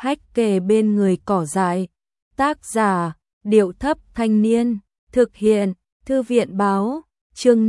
hách kề bên người cỏ dại. Tác giả, Điệu Thấp Thanh Niên. Thực hiện, Thư viện Báo. Chương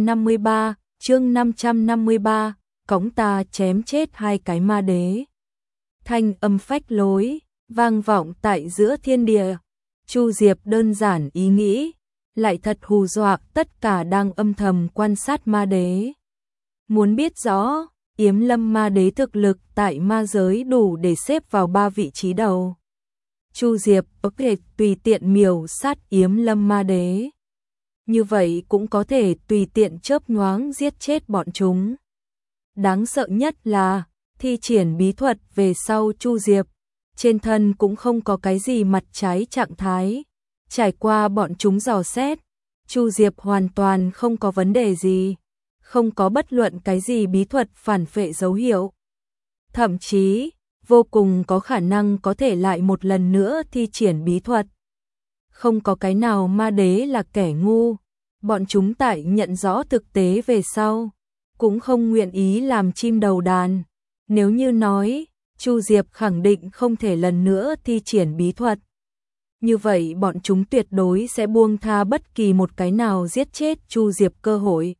553, cõng ta chém chết hai cái ma đế. Thanh âm phách lối, vang vọng tại giữa thiên địa. Chu Diệp đơn giản ý nghĩ, lại thật hù dọa tất cả đang âm thầm quan sát ma đế. Muốn biết rõ, Yếm Lâm ma đế thực lực tại ma giới đủ để xếp vào 3 vị trí đầu. Chu Diệp có thể tùy tiện miểu sát Yếm Lâm ma đế. Như vậy cũng có thể tùy tiện chớp nhoáng giết chết bọn chúng. Đáng sợ nhất là, thi triển bí thuật về sau Chu Diệp, trên thân cũng không có cái gì mặt trái trạng thái. Trải qua bọn chúng dò xét, Chu Diệp hoàn toàn không có vấn đề gì, không có bất luận cái gì bí thuật phản phệ dấu hiệu. Thậm chí, vô cùng có khả năng có thể lại một lần nữa thi triển bí thuật. Không có cái nào ma đế là kẻ ngu, bọn chúng tại nhận rõ thực tế về sau, cũng không nguyện ý làm chim đầu đàn. Nếu như nói, Chu Diệp khẳng định không thể lần nữa thi triển bí thuật, như vậy bọn chúng tuyệt đối sẽ buông tha bất kỳ một cái nào giết chết Chu Diệp cơ hội.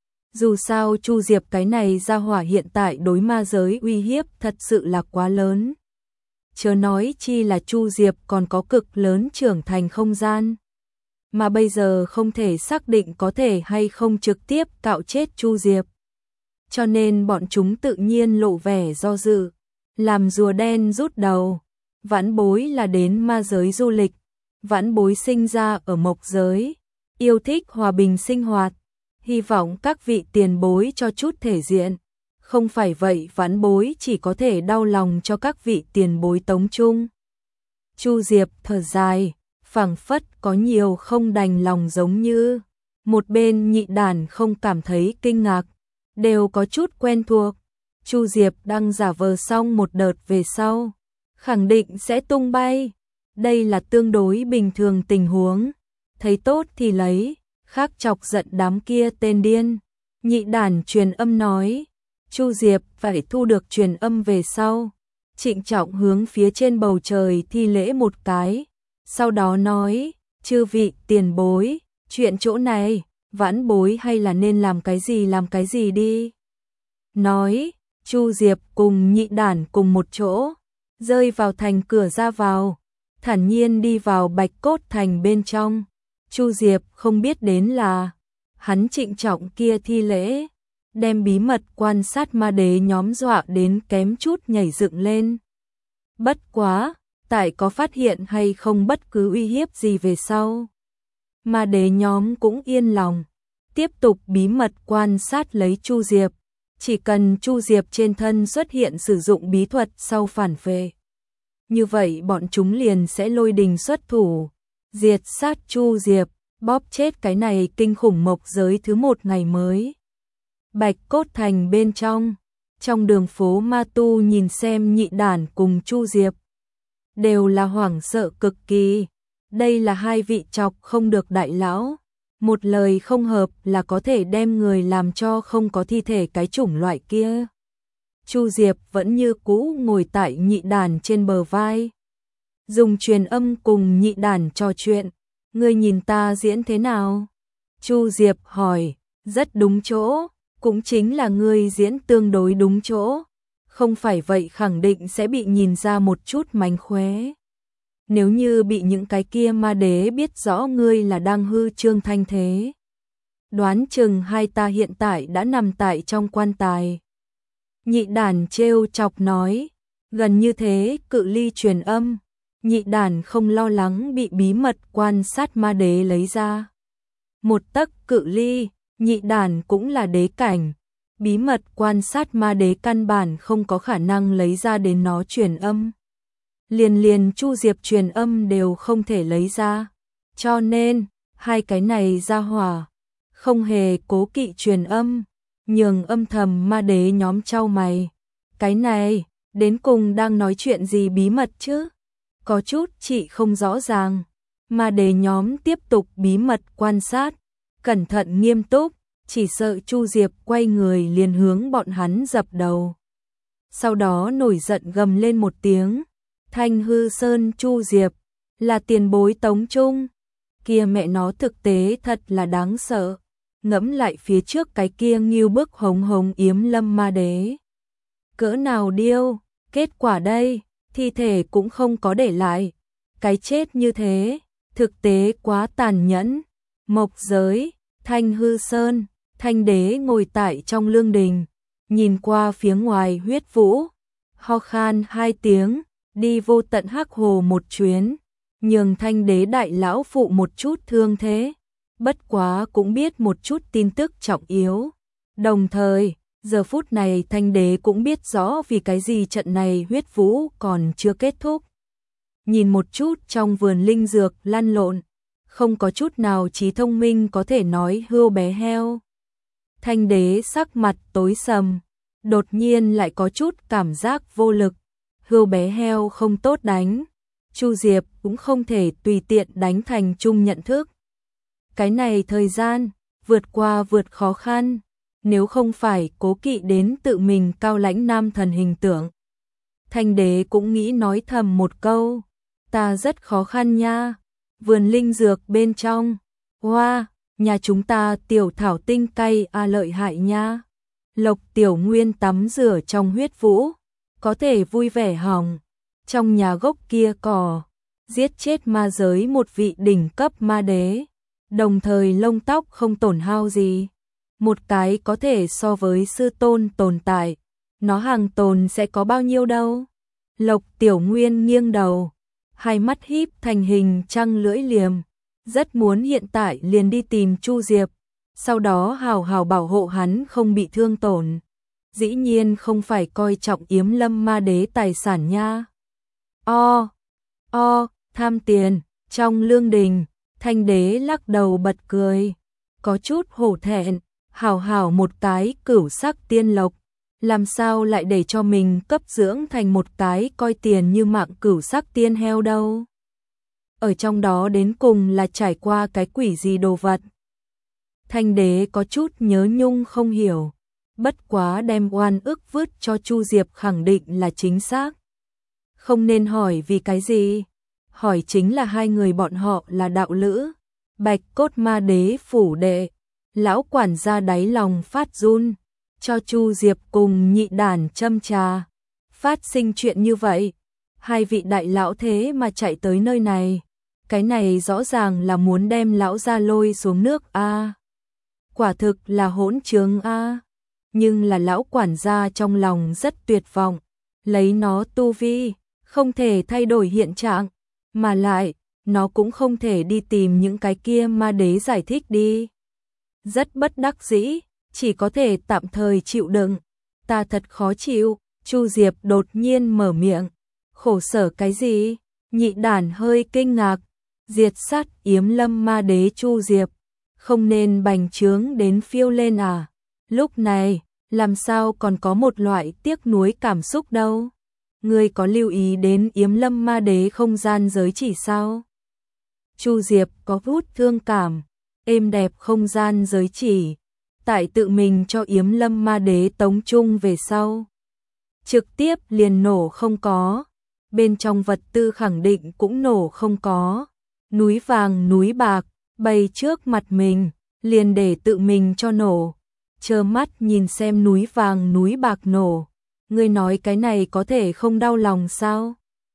Dù sao Chu Diệp cái này ra hỏa hiện tại đối ma giới uy hiếp thật sự là quá lớn. Chớ nói chi là Chu Diệp còn có cực lớn trưởng thành không gian. Mà bây giờ không thể xác định có thể hay không trực tiếp cạo chết Chu Diệp. Cho nên bọn chúng tự nhiên lộ vẻ do dự, làm rùa đen rút đầu. Vãn Bối là đến ma giới du lịch, Vãn Bối sinh ra ở mộc giới, yêu thích hòa bình sinh hoạt, hy vọng các vị tiền bối cho chút thể diện. Không phải vậy Vãn Bối chỉ có thể đau lòng cho các vị tiền bối tống chung. Chu Diệp thở dài, phảng phất có nhiều không đành lòng giống như. Một bên Nhị Đàn không cảm thấy kinh ngạc, đều có chút quen thuộc. Chu Diệp đang giả vờ xong một đợt về sau, khẳng định sẽ tung bay. Đây là tương đối bình thường tình huống, thấy tốt thì lấy, khác chọc giận đám kia tên điên. Nhị Đàn truyền âm nói, Chu Diệp phải thu được truyền âm về sau, trịnh trọng hướng phía trên bầu trời thi lễ một cái, sau đó nói, chư vị tiền bối, chuyện chỗ này, Vãn Bối hay là nên làm cái gì đi. Nói, Chu Diệp cùng Nhị Đàn cùng một chỗ, rơi vào thành cửa ra vào, thản nhiên đi vào Bạch Cốt Thành bên trong. Chu Diệp không biết đến là, hắn trịnh trọng kia thi lễ, đem bí mật quan sát ma đế nhóm dọa đến kém chút nhảy dựng lên. Bất quá, tại có phát hiện hay không bất cứ uy hiếp gì về sau, ma đế nhóm cũng yên lòng, tiếp tục bí mật quan sát lấy Chu Diệp. Chỉ cần Chu Diệp trên thân xuất hiện sử dụng bí thuật sau phản phệ, như vậy bọn chúng liền sẽ lôi đình xuất thủ, diệt sát Chu Diệp, bóp chết cái này kinh khủng mộc giới thứ một ngày mới. Bạch Cốt Thành bên trong đường phố ma tu nhìn xem Nhị Đàn cùng Chu Diệp, đều là hoảng sợ cực kỳ. Đây là hai vị chọc không được đại lão, một lời không hợp là có thể đem người làm cho không có thi thể cái chủng loại kia. Chu Diệp vẫn như cũ ngồi tại Nhị Đàn trên bờ vai, dùng truyền âm cùng Nhị Đàn trò chuyện. Ngươi nhìn ta diễn thế nào? Chu Diệp hỏi, rất đúng chỗ, cũng chính là ngươi diễn tương đối đúng chỗ, không phải vậy khẳng định sẽ bị nhìn ra một chút mánh khóe. Nếu như bị những cái kia ma đế biết rõ ngươi là đang hư trương thanh thế, đoán chừng hai ta hiện tại đã nằm tại trong quan tài. Nhị Đàn trêu chọc nói, gần như thế cự ly truyền âm, Nhị Đàn không lo lắng bị bí mật quan sát ma đế lấy ra. Một tấc cự ly, Nhị Đàn cũng là đế cảnh, bí mật quan sát ma đế căn bản không có khả năng lấy ra đến nó truyền âm. Liền Chu Diệp truyền âm đều không thể lấy ra, cho nên hai cái này ra hỏa không hề cố kỵ truyền âm, nhường âm thầm ma đế nhóm chau mày. Cái này đến cùng đang nói chuyện gì bí mật chứ? Có chút chị không rõ ràng. Ma đế nhóm tiếp tục bí mật quan sát, cẩn thận nghiêm túc, chỉ sợ Chu Diệp quay người liền hướng bọn hắn dập đầu. Sau đó nổi giận gầm lên một tiếng, Thanh Hư Sơn Chu Diệp, là tiền bối Tống Trung. Kia mẹ nó thực tế thật là đáng sợ. Ngẫm lại phía trước cái kia nghiêu bức hống hống Yếm Lâm Ma Đế. Cỡ nào điêu, kết quả đây, thi thể cũng không có để lại. Cái chết như thế, thực tế quá tàn nhẫn. Mộc giới, Thanh Hư Sơn, Thanh Đế ngồi tại trong lương đình, nhìn qua phía ngoài huyết vũ, ho khan 2 tiếng, đi vô tận Hắc Hồ một chuyến, nhường Thanh Đế đại lão phụ một chút thương thế, bất quá cũng biết một chút tin tức trọng yếu. Đồng thời, giờ phút này Thanh Đế cũng biết rõ vì cái gì trận này huyết vũ còn chưa kết thúc. Nhìn một chút trong vườn linh dược lăn lộn, không có chút nào trí thông minh có thể nói hươu bé heo. Thanh Đế sắc mặt tối sầm, đột nhiên lại có chút cảm giác vô lực. Hươu bé heo không tốt đánh, Chu Diệp cũng không thể tùy tiện đánh thành chung nhận thức. Cái này thời gian, vượt khó khăn, nếu không phải cố kỵ đến tự mình cao lãnh nam thần hình tượng. Thanh Đế cũng nghĩ nói thầm một câu, ta rất khó khăn nha, vườn linh dược bên trong, hoa, nhà chúng ta tiểu thảo tinh cay lợi hại nha. Lộc Tiểu Nguyên tắm rửa trong huyết vũ, có thể vui vẻ hỏng, trong nhà gốc kia cỏ, giết chết ma giới một vị đỉnh cấp ma đế, đồng thời lông tóc không tổn hao gì. Một cái có thể so với sư tôn tồn tại, nó hàng tồn sẽ có bao nhiêu đâu. Lộc Tiểu Nguyên nghiêng đầu, hai mắt híp thành hình trăng lưỡi liềm, rất muốn hiện tại liền đi tìm Chu Diệp, sau đó hào hào bảo hộ hắn không bị thương tổn. Dĩ nhiên không phải coi trọng Yếm Lâm Ma Đế tài sản nha. Tham tiền, trong lương đình, Thanh Đế lắc đầu bật cười, có chút hổ thẹn, hảo một cái cửu sắc tiên lộc, làm sao lại để cho mình cấp dưỡng thành một cái coi tiền như mạng cửu sắc tiên heo đâu. Ở trong đó đến cùng là trải qua cái quỷ gì đồ vật. Thanh Đế có chút nhớ nhung không hiểu, bất quá đem oan ức vứt cho Chu Diệp khẳng định là chính xác. Không nên hỏi vì cái gì, hỏi chính là hai người bọn họ là đạo lữ, Bạch Cốt Ma Đế phủ đệ. Lão quản gia đáy lòng phát run, cho Chu Diệp cùng nhị đàn châm trà. Phát sinh chuyện như vậy, hai vị đại lão thế mà chạy tới nơi này, cái này rõ ràng là muốn đem lão gia lôi xuống nước a. Quả thực là hỗn trướng a. Nhưng là lão quản gia trong lòng rất tuyệt vọng, lấy nó tu vi, không thể thay đổi hiện trạng, mà lại, nó cũng không thể đi tìm những cái kia ma đế giải thích đi. Rất bất đắc dĩ, chỉ có thể tạm thời chịu đựng. Ta thật khó chịu, Chu Diệp đột nhiên mở miệng. Khổ sở cái gì? Nhị đàn hơi kinh ngạc. Diệt sát Yếm Lâm Ma Đế Chu Diệp, không nên bành trướng đến phiêu lên à? Lúc này, làm sao còn có một loại tiếc nuối cảm xúc đâu? Ngươi có lưu ý đến Yếm Lâm Ma Đế không gian giới chỉ sao? Chu Diệp có hút thương cảm, êm đẹp không gian giới chỉ, tại tự mình cho Yếm Lâm Ma Đế tống chung về sau. Trực tiếp liền nổ không có, bên trong vật tư khẳng định cũng nổ không có. Núi vàng núi bạc, bày trước mặt mình, liền để tự mình cho nổ. Trơ mắt nhìn xem núi vàng núi bạc nổ. Ngươi nói cái này có thể không đau lòng sao?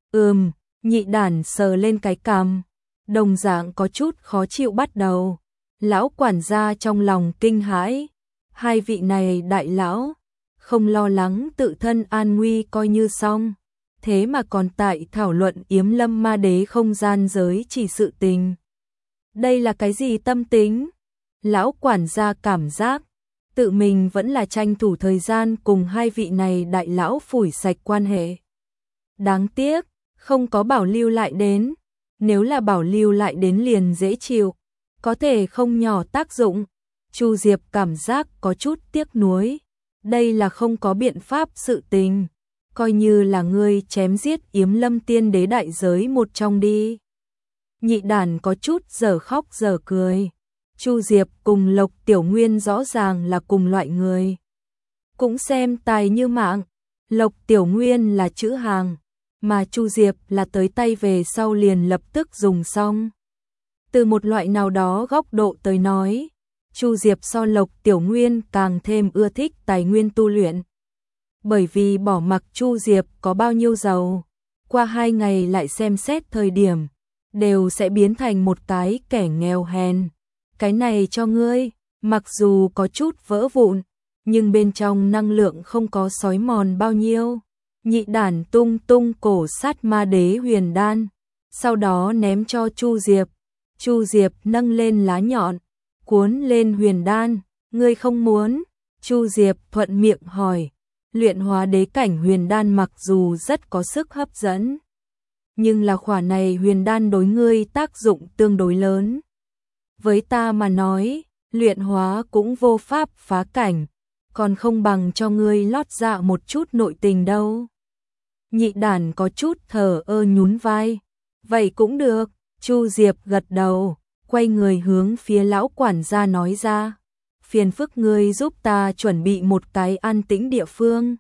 Nhị đản sờ lên cái cằm, đồng dạng có chút khó chịu bắt đầu. Lão quản gia trong lòng kinh hãi, hai vị này đại lão, không lo lắng tự thân an nguy coi như xong, thế mà còn tại thảo luận Yếm Lâm Ma Đế không gian giới chỉ sự tình. Đây là cái gì tâm tính? Lão quản gia cảm giác, tự mình vẫn là tranh thủ thời gian cùng hai vị này đại lão phủi sạch quan hệ. Đáng tiếc, không có bảo lưu lại đến, nếu là bảo lưu lại đến liền dễ chịu, có thể không nhỏ tác dụng. Chu Diệp cảm giác có chút tiếc nuối, đây là không có biện pháp sự tình, coi như là ngươi chém giết Yếm Lâm Tiên Đế đại giới một trong đi. Nhị đàn có chút giờ khóc giờ cười. Chu Diệp cùng Lộc Tiểu Nguyên rõ ràng là cùng loại người, cũng xem tài như mạng. Lộc Tiểu Nguyên là chữ hàng, mà Chu Diệp là tới tay về sau liền lập tức dùng xong. Từ một loại nào đó góc độ tới nói, Chu Diệp so Lộc Tiểu Nguyên càng thêm ưa thích tài nguyên tu luyện. Bởi vì bỏ mặc Chu Diệp có bao nhiêu giàu, qua 2 ngày lại xem xét thời điểm, đều sẽ biến thành một cái kẻ nghèo hèn. Cái này cho ngươi, mặc dù có chút vỡ vụn, nhưng bên trong năng lượng không có xói mòn bao nhiêu. Nhị đản tung tung cổ sát ma đế huyền đan, sau đó ném cho Chu Diệp. Chu Diệp nâng lên lá nhọn, cuốn lên huyền đan, ngươi không muốn? Chu Diệp thuận miệng hỏi. Luyện hóa đế cảnh huyền đan mặc dù rất có sức hấp dẫn, nhưng là khỏa này huyền đan đối ngươi tác dụng tương đối lớn. Với ta mà nói, luyện hóa cũng vô pháp phá cảnh, còn không bằng cho ngươi lót dạ một chút nội tình đâu. Nhị đản có chút thờ ơ nhún vai. Vậy cũng được, Chu Diệp gật đầu, quay người hướng phía lão quản gia nói ra. Phiền phức ngươi giúp ta chuẩn bị một cái an tĩnh địa phương.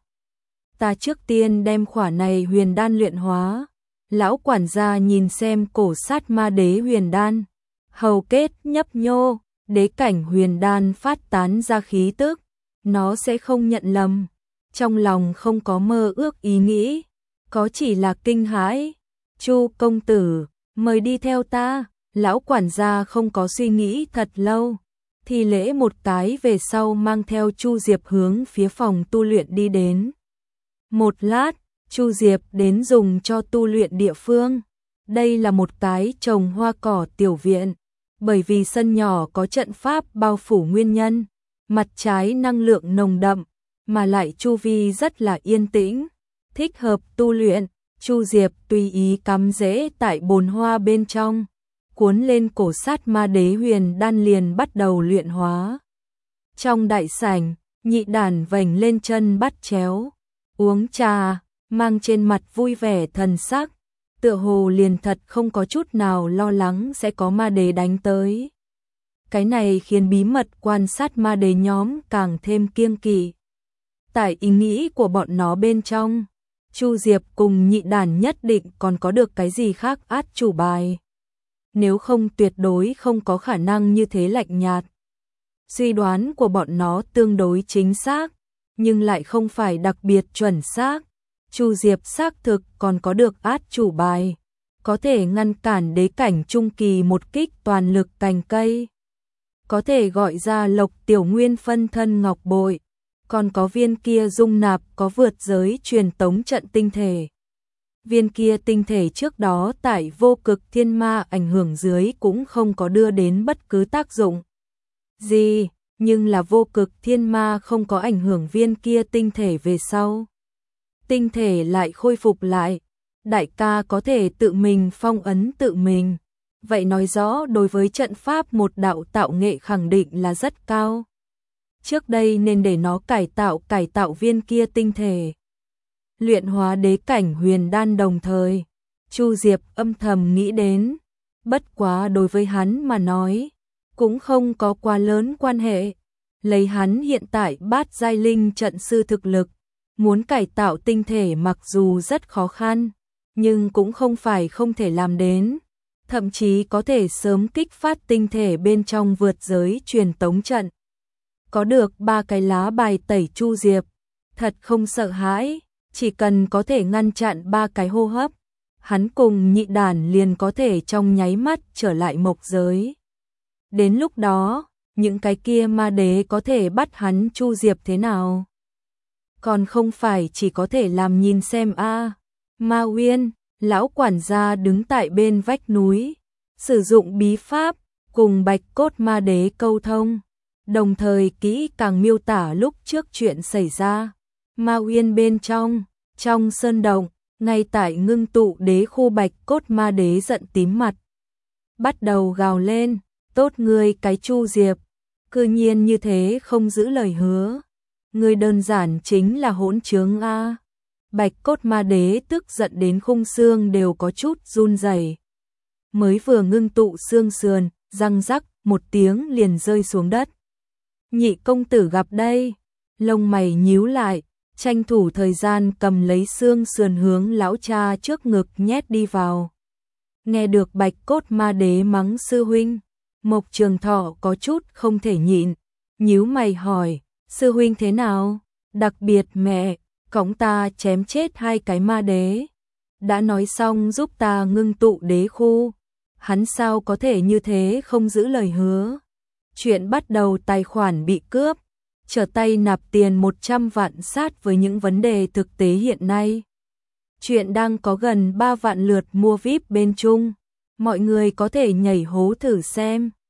Ta trước tiên đem khỏa này huyền đan luyện hóa. Lão quản gia nhìn xem cổ sát ma đế huyền đan. Hầu kết nhấp nhô, đế cảnh huyền đan phát tán ra khí tức. Nó sẽ không nhận lầm. Trong lòng không có mơ ước ý nghĩ, có chỉ là kinh hãi. Chu công tử, mời đi theo ta. Lão quản gia không có suy nghĩ thật lâu, thì lễ một cái về sau mang theo Chu Diệp hướng phía phòng tu luyện đi đến. Một lát, Chu Diệp đến dùng cho tu luyện địa phương. Đây là một cái trồng hoa cỏ tiểu viện, bởi vì sân nhỏ có trận pháp bao phủ nguyên nhân, mặt trái năng lượng nồng đậm, mà lại chu vi rất là yên tĩnh, thích hợp tu luyện. Chu Diệp tùy ý cắm rễ tại bồn hoa bên trong, cuốn lên cổ sát ma đế huyền đan liền bắt đầu luyện hóa. Trong đại sảnh, nhị đản vành lên chân bắt chéo, uống trà, mang trên mặt vui vẻ thần sắc, tựa hồ liền thật không có chút nào lo lắng sẽ có ma đế đánh tới. Cái này khiến bí mật quan sát ma đế nhóm càng thêm kiêng kỵ. Tại ý nghĩ của bọn nó bên trong, Chu Diệp cùng nhị đản nhất định còn có được cái gì khác át chủ bài. Nếu không tuyệt đối không có khả năng như thế lạnh nhạt. Suy đoán của bọn nó tương đối chính xác, nhưng lại không phải đặc biệt chuẩn xác. Chu Diệp xác thực còn có được át chủ bài, có thể ngăn cản đế cảnh trung kỳ một kích toàn lực cành cây. Có thể gọi ra Lộc Tiểu Nguyên phân thân ngọc bội, còn có viên kia dung nạp có vượt giới truyền tống trận tinh thể. Viên kia tinh thể trước đó tại vô cực thiên ma ảnh hưởng dưới cũng không có đưa đến bất cứ tác dụng gì, nhưng là vô cực thiên ma không có ảnh hưởng viên kia tinh thể về sau. Tinh thể lại khôi phục lại, đại ca có thể tự mình phong ấn tự mình. Vậy nói rõ đối với trận pháp một đạo tạo nghệ khẳng định là rất cao. Trước đây nên để nó cải tạo viên kia tinh thể. Luyện hóa đế cảnh huyền đan đồng thời, Chu Diệp âm thầm nghĩ đến, bất quá đối với hắn mà nói, cũng không có quá lớn quan hệ. Lấy hắn hiện tại bát giai linh trận sư thực lực, muốn cải tạo tinh thể mặc dù rất khó khăn, nhưng cũng không phải không thể làm đến. Thậm chí có thể sớm kích phát tinh thể bên trong vượt giới truyền tống trận. Có được 3 cái lá bài tẩy Chu Diệp, thật không sợ hãi, chỉ cần có thể ngăn chặn 3 cái hô hấp, hắn cùng nhị đản liền có thể trong nháy mắt trở lại mộc giới. Đến lúc đó, những cái kia ma đế có thể bắt hắn Chu Diệp thế nào? Còn không phải chỉ có thể làm nhìn xem a. Ma Uyên, lão quản gia đứng tại bên vách núi, sử dụng bí pháp cùng Bạch Cốt Ma Đế câu thông, đồng thời kỹ càng miêu tả lúc trước chuyện xảy ra. Ma Uyên bên trong sơn động, ngay tại ngưng tụ đế khu Bạch Cốt Ma Đế giận tím mặt, bắt đầu gào lên, tốt ngươi cái Chu Diệp, cư nhiên như thế không giữ lời hứa, ngươi đơn giản chính là hỗn trướng a. Bạch Cốt Ma Đế tức giận đến khung xương đều có chút run rẩy. Mới vừa ngưng tụ xương sườn, răng rắc một tiếng liền rơi xuống đất. Nhị công tử gặp đây, lông mày nhíu lại, tranh thủ thời gian cầm lấy xương sườn hướng lão cha trước ngực nhét đi vào. Nghe được Bạch Cốt Ma Đế mắng sư huynh, Mộc Trường Thọ có chút không thể nhịn, nhíu mày hỏi, sư huynh thế nào? Đặc biệt mẹ, cõng ta chém chết 2 cái ma đế. Đã nói xong giúp ta ngưng tụ đế khu, hắn sao có thể như thế không giữ lời hứa. Chuyện bắt đầu tài khoản bị cướp, trở tay nạp tiền 100 vạn sát với những vấn đề thực tế hiện nay. Chuyện đang có gần 3 vạn lượt mua VIP bên Trung, mọi người có thể nhảy hố thử xem.